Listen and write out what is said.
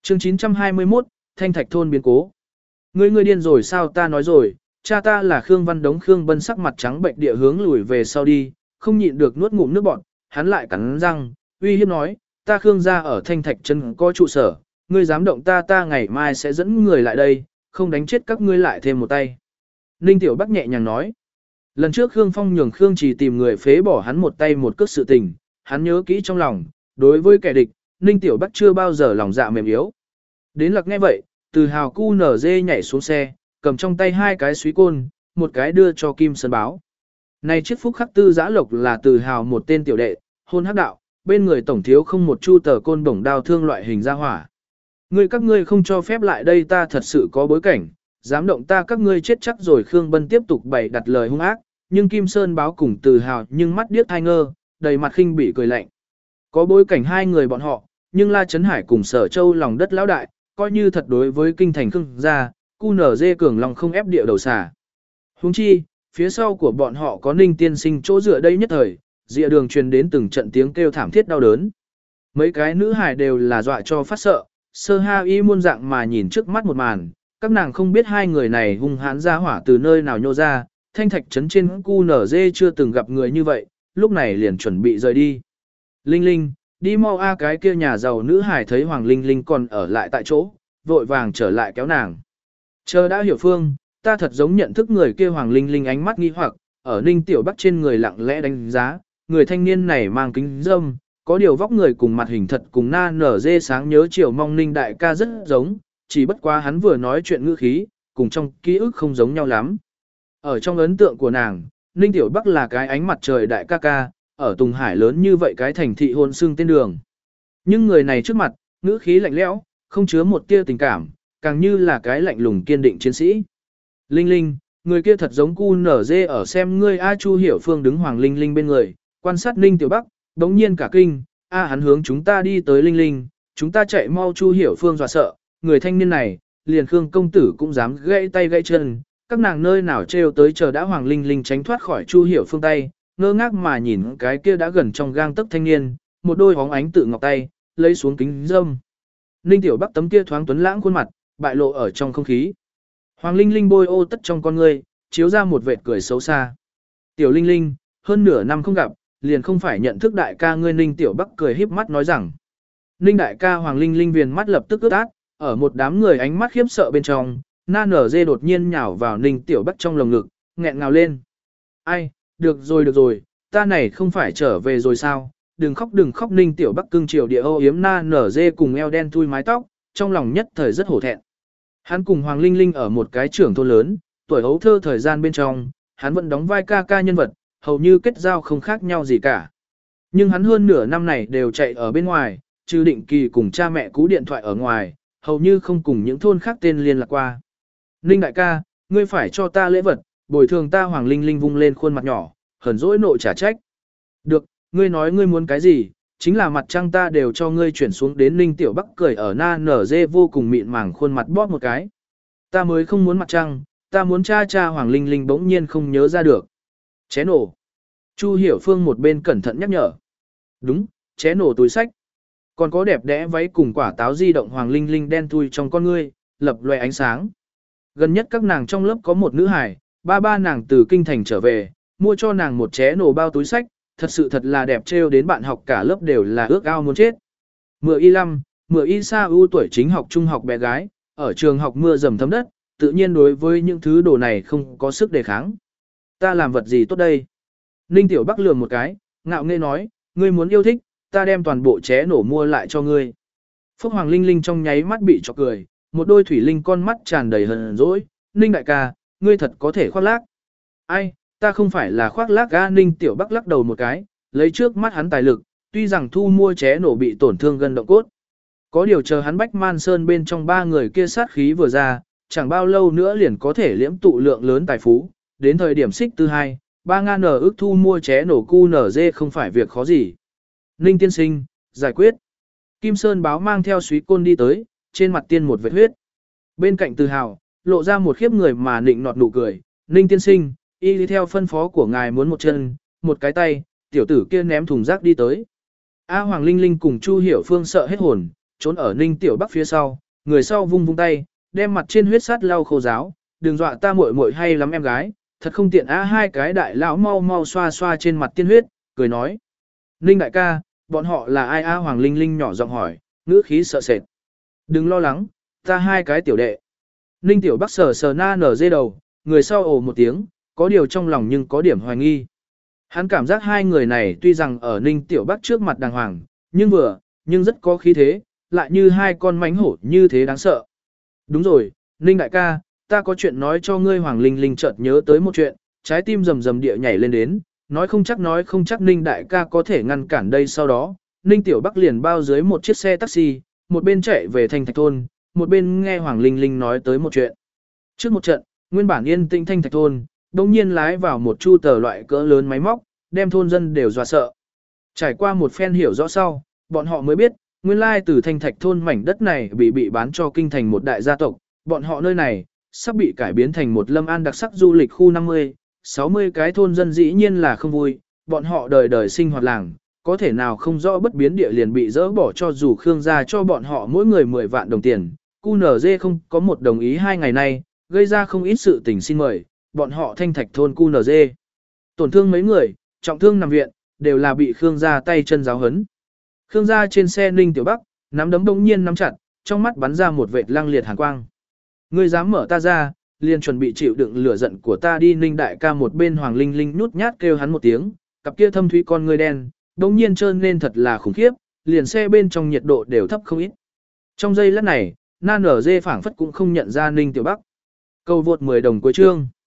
Chương 921, Thanh Thạch thôn biến cố. Ngươi điên rồi sao, ta nói rồi, cha ta là Khương Văn Đống. Khương Bân sắc mặt trắng bệnh địa hướng lùi về sau đi, không nhịn được nuốt ngụm nước bọt, hắn lại cắn răng, uy hiếp nói, ta Khương gia ở Thanh Thạch Trấn có trụ sở, ngươi dám động ta ngày mai sẽ dẫn người lại đây, không đánh chết các ngươi lại thêm một tay. Ninh Tiểu Bắc nhẹ nhàng nói, lần trước Khương Phong nhường Khương Trì tìm người phế bỏ hắn một tay một cước sự tình, hắn nhớ kỹ trong lòng, đối với kẻ địch, Ninh Tiểu Bắc chưa bao giờ lòng dạ mềm yếu. Đến Lạc nghe vậy, từ hào cu nở dê nhảy xuống xe, cầm trong tay hai cái suý côn, một cái đưa cho Kim Sơn báo. Này chiếc phúc khắc tư giã lộc là từ hào một tên tiểu đệ, hôn hắc đạo, bên người tổng thiếu không một chu tờ côn bổng đao thương loại hình ra hỏa. Các ngươi không cho phép lại đây, ta thật sự có bối cảnh, dám động ta các ngươi chết chắc rồi. Khương Bân tiếp tục bày đặt lời hung ác, nhưng Kim Sơn báo cùng từ hào nhưng mắt điếc hai ngơ, đầy mặt khinh bỉ cười lạnh. Có bối cảnh hai người bọn họ, nhưng La Trấn Hải cùng Sở Châu lòng đất lão đại, coi như thật đối với kinh thành Khương gia, cu nở dê cường lòng không ép địa đầu xà. Huống chi, phía sau của bọn họ có Ninh tiên sinh chỗ dựa đây nhất thời, dịa đường truyền đến từng trận tiếng kêu thảm thiết đau đớn. Mấy cái nữ hài đều là dọa cho phát sợ, sơ ha y muôn dạng mà nhìn trước mắt một màn, các nàng không biết hai người này hung hãn ra hỏa từ nơi nào nhô ra, Thanh Thạch trấn trên cu nở dê chưa từng gặp người như vậy, lúc này liền chuẩn bị rời đi. Linh Linh, đi mau a. Cái kia nhà giàu nữ hài thấy Hoàng Linh Linh còn ở lại tại chỗ, vội vàng trở lại kéo nàng. Chờ đã hiểu phương, ta thật giống nhận thức người kia. Hoàng Linh Linh ánh mắt nghi hoặc, ở Ninh Tiểu Bắc trên người lặng lẽ đánh giá, người thanh niên này mang kính râm, có điều vóc người cùng mặt hình thật cùng na nở dê sáng nhớ chiều mong Ninh đại ca rất giống, chỉ bất quá hắn vừa nói chuyện ngữ khí, cùng trong ký ức không giống nhau lắm. Ở trong ấn tượng của nàng, Ninh Tiểu Bắc là cái ánh mặt trời đại ca ca, ở Tùng Hải lớn như vậy cái thành thị hôn xương tên đường. Nhưng người này trước mặt, ngữ khí lạnh lẽo, không chứa một tia tình cảm, càng như là cái lạnh lùng kiên định chiến sĩ. Linh Linh, người kia thật giống cu nở dê ở xem ngươi. A Chu Hiểu Phương đứng Hoàng Linh Linh bên người, quan sát Ninh Tiểu Bắc, đống nhiên cả kinh, hắn hướng chúng ta đi tới. Linh Linh, chúng ta chạy mau. Chu Hiểu Phương dọa sợ, người thanh niên này, liền Khương công tử cũng dám gãy tay gãy chân, các nàng nơi nào trêu tới. Chờ đã Hoàng Linh Linh tránh thoát khỏi Chu Hiểu Phương tay, ngơ ngác mà nhìn cái kia đã gần trong gang tấc thanh niên, một đôi hóng ánh tự ngọc tay, lấy xuống kính râm. Ninh Tiểu Bắc tấm kia thoáng tuấn lãng khuôn mặt, bại lộ ở trong không khí. Hoàng Linh Linh bôi ô tất trong con ngươi, chiếu ra một vệt cười xấu xa. Tiểu Linh Linh, hơn nửa năm không gặp, liền không phải nhận thức đại ca ngươi. Ninh Tiểu Bắc cười híp mắt nói rằng. Ninh đại ca. Hoàng Linh Linh viền mắt lập tức ướt át, ở một đám người ánh mắt khiếp sợ bên trong, na nở dê đột nhiên nhào vào Ninh Tiểu Bắc trong lồng ngực, nghẹn ngào lên. Ai, được rồi, ta này không phải trở về rồi sao, đừng khóc. Ninh Tiểu Bắc cưng chiều địa âu yếm na nở dê cùng eo đen thui mái tóc, trong lòng nhất thời rất hổ thẹn. Hắn cùng Hoàng Linh Linh ở một cái trưởng thôn lớn, tuổi hấu thơ thời gian bên trong, hắn vẫn đóng vai ca ca nhân vật, hầu như kết giao không khác nhau gì cả. Nhưng hắn hơn nửa năm này đều chạy ở bên ngoài, trừ định kỳ cùng cha mẹ cú điện thoại ở ngoài, hầu như không cùng những thôn khác tên liên lạc qua. Ninh đại ca, ngươi phải cho ta lễ vật, bồi thường ta. Hoàng Linh Linh vung lên khuôn mặt nhỏ, hờn dỗi nội trả trách. Được, ngươi nói ngươi muốn cái gì, chính là mặt trăng ta đều cho ngươi chuyển xuống đến. Ninh Tiểu Bắc cười ở na nở dê vô cùng mịn màng khuôn mặt bóp một cái. Ta mới không muốn mặt trăng, ta muốn cha. Hoàng Linh Linh bỗng nhiên không nhớ ra được. Ché nổ. Chu Hiểu Phương một bên cẩn thận nhắc nhở. Đúng, ché nổ túi sách. Còn có đẹp đẽ váy cùng quả táo di động. Hoàng Linh Linh đen thui trong con ngươi, lập loè ánh sáng. Gần nhất các nàng trong lớp có một nữ hài, ba nàng từ kinh thành trở về, mua cho nàng một ché nổ bao túi sách, thật là đẹp, trêu đến bạn học cả lớp đều là ước ao muốn chết. Mưa y lăm, mưa y sa ưu tuổi chính học trung học bé gái, ở trường học mưa dầm thấm đất, tự nhiên đối với những thứ đồ này không có sức đề kháng. Ta làm vật gì tốt đây? Ninh Tiểu Bắc lườm một cái, ngạo nghễ nói, ngươi muốn yêu thích, ta đem toàn bộ ché nổ mua lại cho ngươi. Phúc Hoàng Linh Linh trong nháy mắt bị chọc cười, một đôi thủy linh con mắt tràn đầy hờn dỗi. Ninh đại ca, ngươi thật có thể khoác lác. Ai, ta không phải là khoác lác ga. Ninh Tiểu Bắc lắc đầu một cái, lấy trước mắt hắn tài lực, tuy rằng thu mua ché nổ bị tổn thương gân động cốt. Có điều chờ hắn Bách Man Sơn bên trong ba người kia sát khí vừa ra, chẳng bao lâu nữa liền có thể liễm tụ lượng lớn tài phú, đến thời điểm xích thứ hai, 3.000 ức thu mua ché nổ cu nở dê không phải việc khó gì. Ninh tiên sinh, giải quyết. Kim Sơn báo mang theo suý côn đi tới, trên mặt tiên một vệt huyết. Bên cạnh Từ Hào, lộ ra một khiếp người mà nịnh nọt nụ cười. Ninh tiên sinh, y đi theo phân phó của ngài muốn một chân, một cái tay, tiểu tử kia ném thùng rác đi tới. A Hoàng Linh Linh cùng Chu Hiểu Phương sợ hết hồn, trốn ở Ninh Tiểu Bắc phía sau, người sau vung vung tay, đem mặt trên huyết sát lau khô ráo, đừng dọa ta muội muội hay lắm em gái, thật không tiện á. Hai cái đại lão mau mau xoa xoa trên mặt tiên huyết, cười nói. Ninh đại ca, bọn họ là ai a? Hoàng Linh Linh nhỏ giọng hỏi, ngữ khí sợ sệt. Đừng lo lắng, ta hai cái tiểu đệ. Ninh Tiểu Bắc sờ sờ na nở dê đầu, người sau ồ một tiếng, có điều trong lòng nhưng có điểm hoài nghi. Hắn cảm giác hai người này tuy rằng ở Ninh Tiểu Bắc trước mặt đàng hoàng, nhưng rất có khí thế, lại như hai con mánh hổ như thế đáng sợ. Đúng rồi, Ninh đại ca, ta có chuyện nói cho ngươi. Hoàng Linh Linh chợt nhớ tới một chuyện, trái tim rầm rầm địa nhảy lên đến, nói không chắc Ninh đại ca có thể ngăn cản đây. Sau đó, Ninh Tiểu Bắc liền bao dưới một chiếc xe taxi, một bên chạy về Thanh Thạch thôn, một bên nghe Hoàng Linh Linh nói tới một chuyện. Trước một trận, nguyên bản yên tĩnh Thanh Thạch thôn, đồng nhiên lái vào một chu tờ loại cỡ lớn máy móc, đem thôn dân đều dọa sợ. Trải qua một phen hiểu rõ sau, bọn họ mới biết, nguyên lai từ Thanh Thạch thôn mảnh đất này bị bán cho kinh thành một đại gia tộc, bọn họ nơi này sắp bị cải biến thành một Lâm An đặc sắc du lịch khu 50, 60 cái thôn dân dĩ nhiên là không vui, bọn họ đời đời sinh hoạt làng, có thể nào không rõ bất biến địa liền bị dỡ bỏ, cho dù Khương gia cho bọn họ mỗi người 10 vạn đồng tiền, QNZ không có một đồng ý. 2 ngày nay, gây ra không ít sự tình. Xin mời, bọn họ Thanh Thạch thôn QNZ. Tổn thương mấy người, trọng thương nằm viện, đều là bị Khương gia tay chân giáo hấn. Khương gia trên xe Ninh Tiểu Bắc, nắm đấm bỗng nhiên nắm chặt, trong mắt bắn ra một vệt lăng liệt hàn quang. Ngươi dám mở ta ra, liền chuẩn bị chịu đựng lửa giận của ta đi. Ninh đại ca một bên. Hoàng Linh Linh nhút nhát kêu hắn một tiếng, cặp kia thâm thúy con ngươi đen, bỗng nhiên trơn lên thật là khủng khiếp, liền xe bên trong nhiệt độ đều thấp không ít. Trong giây lát này, Na Nở Dê phảng phất cũng không nhận ra Ninh Tiểu Bắc. Cầu vượt 10 đồng cuối chương.